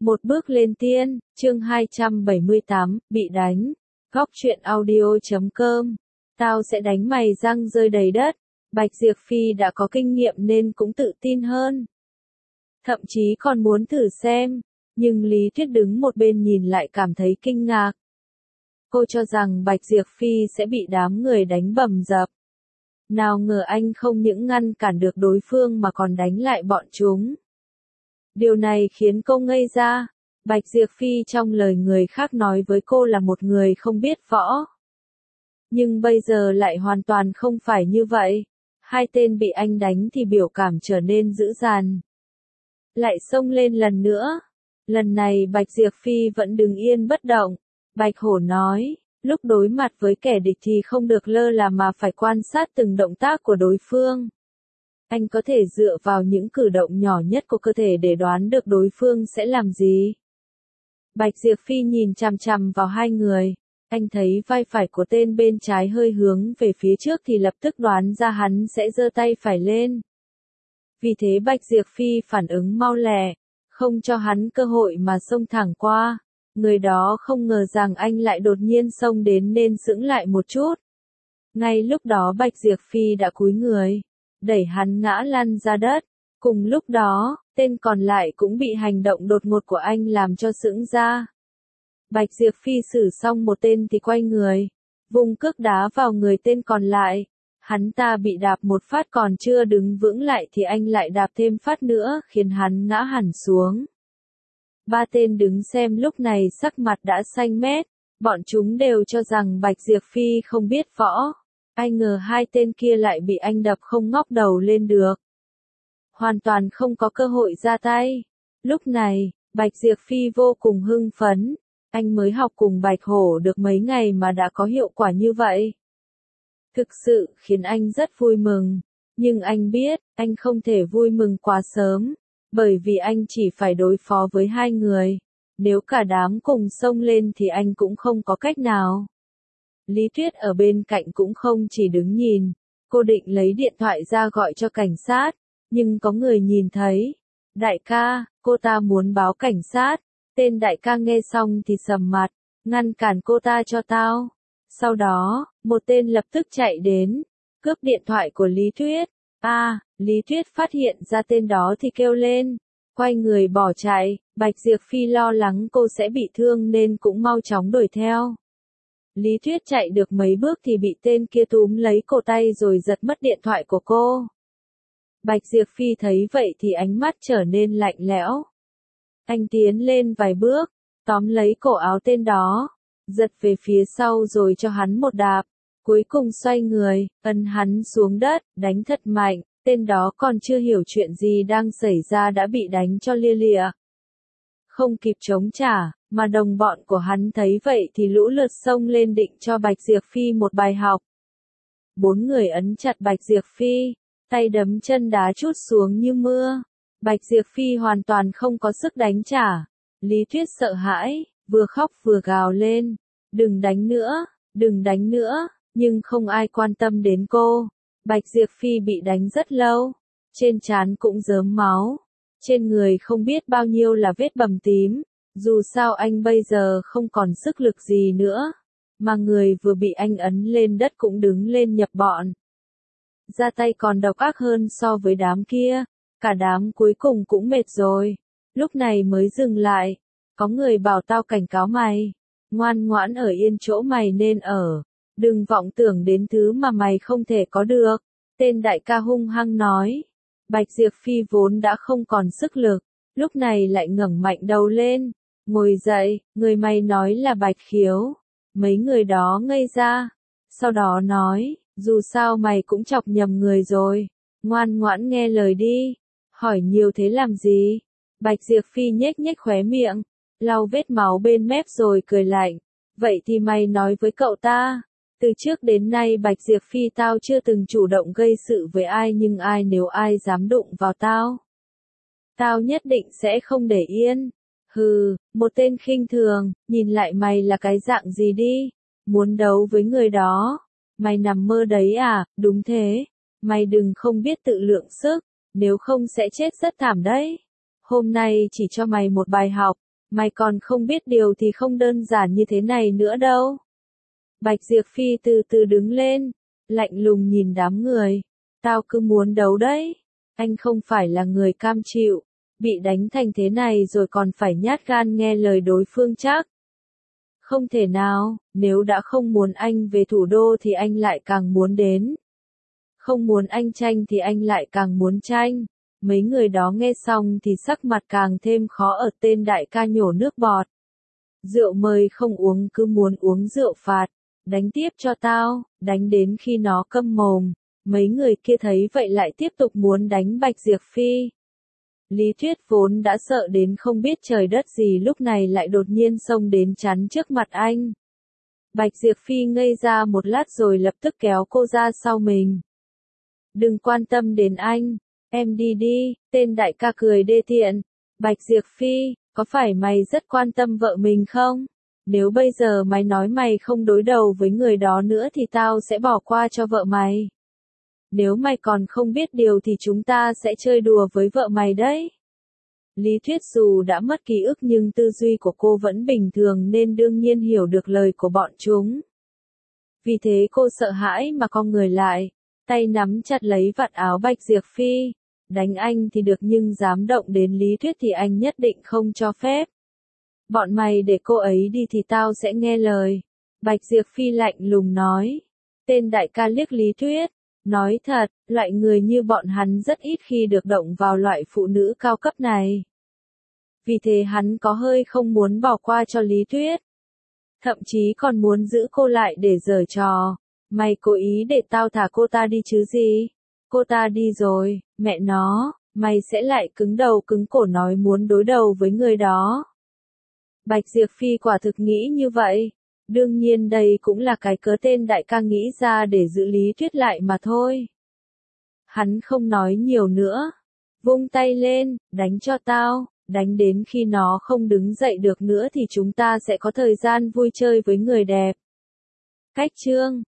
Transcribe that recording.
Một bước lên tiên, chương 278, bị đánh. Góc truyện audio.com. Tao sẽ đánh mày răng rơi đầy đất. Bạch Diệp Phi đã có kinh nghiệm nên cũng tự tin hơn. Thậm chí còn muốn thử xem. Nhưng Lý Tuyết đứng một bên nhìn lại cảm thấy kinh ngạc. Cô cho rằng Bạch Diệp Phi sẽ bị đám người đánh bầm dập. Nào ngờ anh không những ngăn cản được đối phương mà còn đánh lại bọn chúng. Điều này khiến cô ngây ra. Bạch Diệp Phi trong lời người khác nói với cô là một người không biết võ. Nhưng bây giờ lại hoàn toàn không phải như vậy. Hai tên bị anh đánh thì biểu cảm trở nên dữ dằn. Lại xông lên lần nữa. Lần này Bạch Diệp Phi vẫn đứng yên bất động. Bạch Hổ nói, lúc đối mặt với kẻ địch thì không được lơ là mà phải quan sát từng động tác của đối phương. Anh có thể dựa vào những cử động nhỏ nhất của cơ thể để đoán được đối phương sẽ làm gì. Bạch Diệp Phi nhìn chằm chằm vào hai người. Anh thấy vai phải của tên bên trái hơi hướng về phía trước thì lập tức đoán ra hắn sẽ giơ tay phải lên. Vì thế Bạch Diệp Phi phản ứng mau lẹ, không cho hắn cơ hội mà xông thẳng qua. Người đó không ngờ rằng anh lại đột nhiên xông đến nên sững lại một chút. Ngay lúc đó Bạch Diệp Phi đã cúi người, đẩy hắn ngã lăn ra đất. Cùng lúc đó, tên còn lại cũng bị hành động đột ngột của anh làm cho sững ra. Bạch Diệp Phi xử xong một tên thì quay người, vung cước đá vào người tên còn lại. Hắn ta bị đạp một phát còn chưa đứng vững lại thì anh lại đạp thêm phát nữa khiến hắn ngã hẳn xuống. Ba tên đứng xem lúc này sắc mặt đã xanh mét, bọn chúng đều cho rằng Bạch Diệp Phi không biết võ. Ai ngờ hai tên kia lại bị anh đập không ngóc đầu lên được. Hoàn toàn không có cơ hội ra tay. Lúc này, Bạch Diệp Phi vô cùng hưng phấn. Anh mới học cùng Bạch Hổ được mấy ngày mà đã có hiệu quả như vậy. Thực sự khiến anh rất vui mừng. Nhưng anh biết, anh không thể vui mừng quá sớm. Bởi vì anh chỉ phải đối phó với hai người. Nếu cả đám cùng xông lên thì anh cũng không có cách nào. Lý Tuyết ở bên cạnh cũng không chỉ đứng nhìn. Cô định lấy điện thoại ra gọi cho cảnh sát. Nhưng có người nhìn thấy. Đại ca, cô ta muốn báo cảnh sát. Tên đại ca nghe xong thì sầm mặt. Ngăn cản cô ta cho tao. Sau đó, một tên lập tức chạy đến. Cướp điện thoại của Lý Tuyết. Lý Tuyết phát hiện ra tên đó thì kêu lên. Quay người bỏ chạy. Bạch Diệp Phi lo lắng cô sẽ bị thương nên cũng mau chóng đuổi theo. Lý Tuyết chạy được mấy bước thì bị tên kia túm lấy cổ tay rồi giật mất điện thoại của cô. Bạch Diệp Phi thấy vậy thì ánh mắt trở nên lạnh lẽo. Anh tiến lên vài bước, tóm lấy cổ áo tên đó, giật về phía sau rồi cho hắn một đạp, cuối cùng xoay người, ấn hắn xuống đất, đánh thật mạnh, tên đó còn chưa hiểu chuyện gì đang xảy ra đã bị đánh cho lia lịa. Không kịp chống trả, mà đồng bọn của hắn thấy vậy thì lũ lượt xông lên định cho Bạch Diệp Phi một bài học. Bốn người ấn chặt Bạch Diệp Phi, tay đấm chân đá trút xuống như mưa. Bạch Diệp Phi hoàn toàn không có sức đánh trả. Lý Tuyết sợ hãi, vừa khóc vừa gào lên. Đừng đánh nữa, đừng đánh nữa, nhưng không ai quan tâm đến cô. Bạch Diệp Phi bị đánh rất lâu. Trên trán cũng rớm máu. Trên người không biết bao nhiêu là vết bầm tím. Dù sao anh bây giờ không còn sức lực gì nữa. Mà người vừa bị anh ấn lên đất cũng đứng lên nhập bọn. Ra tay còn độc ác hơn so với đám kia. Cả đám cuối cùng cũng mệt rồi. Lúc này mới dừng lại. Có người bảo tao cảnh cáo mày. Ngoan ngoãn ở yên chỗ mày nên ở. Đừng vọng tưởng đến thứ mà mày không thể có được. Tên đại ca hung hăng nói. Bạch Diệp Phi vốn đã không còn sức lực. Lúc này lại ngẩng mạnh đầu lên. Ngồi dậy, người mày nói là Bạch Khiếu. Mấy người đó ngây ra. Sau đó nói, dù sao mày cũng chọc nhầm người rồi. Ngoan ngoãn nghe lời đi. Hỏi nhiều thế làm gì? Bạch Diệp Phi nhếch nhếch khóe miệng, lau vết máu bên mép rồi cười lạnh. Vậy thì mày nói với cậu ta. Từ trước đến nay Bạch Diệp Phi tao chưa từng chủ động gây sự với ai nhưng nếu ai dám đụng vào tao. Tao nhất định sẽ không để yên. Hừ, một tên khinh thường, nhìn lại mày là cái dạng gì đi. Muốn đấu với người đó. Mày nằm mơ đấy à, đúng thế. Mày đừng không biết tự lượng sức. Nếu không sẽ chết rất thảm đấy. Hôm nay chỉ cho mày một bài học. Mày còn không biết điều thì không đơn giản như thế này nữa đâu. Bạch Diệp Phi từ từ đứng lên, lạnh lùng nhìn đám người. Tao cứ muốn đấu đấy. Anh không phải là người cam chịu, bị đánh thành thế này rồi còn phải nhát gan nghe lời đối phương chắc. Không thể nào, nếu đã không muốn anh về thủ đô thì anh lại càng muốn đến. Không muốn anh tranh thì anh lại càng muốn tranh. Mấy người đó nghe xong thì sắc mặt càng thêm khó ở, tên đại ca nhổ nước bọt. Rượu mời không uống cứ muốn uống rượu phạt. Đánh tiếp cho tao, đánh đến khi nó câm mồm. Mấy người kia thấy vậy lại tiếp tục muốn đánh Bạch Diệp Phi. Lý Thuyết vốn đã sợ đến không biết trời đất gì lúc này lại đột nhiên xông đến chắn trước mặt anh. Bạch Diệp Phi ngây ra một lát rồi lập tức kéo cô ra sau mình. Đừng quan tâm đến anh, em đi đi, tên đại ca cười đê tiện. Bạch Diệp Phi, có phải mày rất quan tâm vợ mình không? Nếu bây giờ mày nói mày không đối đầu với người đó nữa thì tao sẽ bỏ qua cho vợ mày. Nếu mày còn không biết điều thì chúng ta sẽ chơi đùa với vợ mày đấy. Lý Thuyết dù đã mất ký ức nhưng tư duy của cô vẫn bình thường nên đương nhiên hiểu được lời của bọn chúng. Vì thế cô sợ hãi mà cong người lại, tay nắm chặt lấy vạt áo Bạch Diệp Phi. Đánh anh thì được nhưng dám động đến Lý Thuyết thì anh nhất định không cho phép. Bọn mày để cô ấy đi thì tao sẽ nghe lời. Bạch Diệp Phi lạnh lùng nói. Tên đại ca liếc Lý Thuyết. Nói thật, loại người như bọn hắn rất ít khi được động vào loại phụ nữ cao cấp này. Vì thế hắn có hơi không muốn bỏ qua cho Lý Thuyết. Thậm chí còn muốn giữ cô lại để giở trò. Mày cố ý để tao thả cô ta đi chứ gì? Cô ta đi rồi, mẹ nó, mày sẽ lại cứng đầu cứng cổ nói muốn đối đầu với người đó. Bạch Diệp Phi quả thực nghĩ như vậy. Đương nhiên đây cũng là cái cớ tên đại ca nghĩ ra để giữ Lý Thuyết lại mà thôi. Hắn không nói nhiều nữa. Vung tay lên, đánh cho tao, đánh đến khi nó không đứng dậy được nữa thì chúng ta sẽ có thời gian vui chơi với người đẹp. Cách chương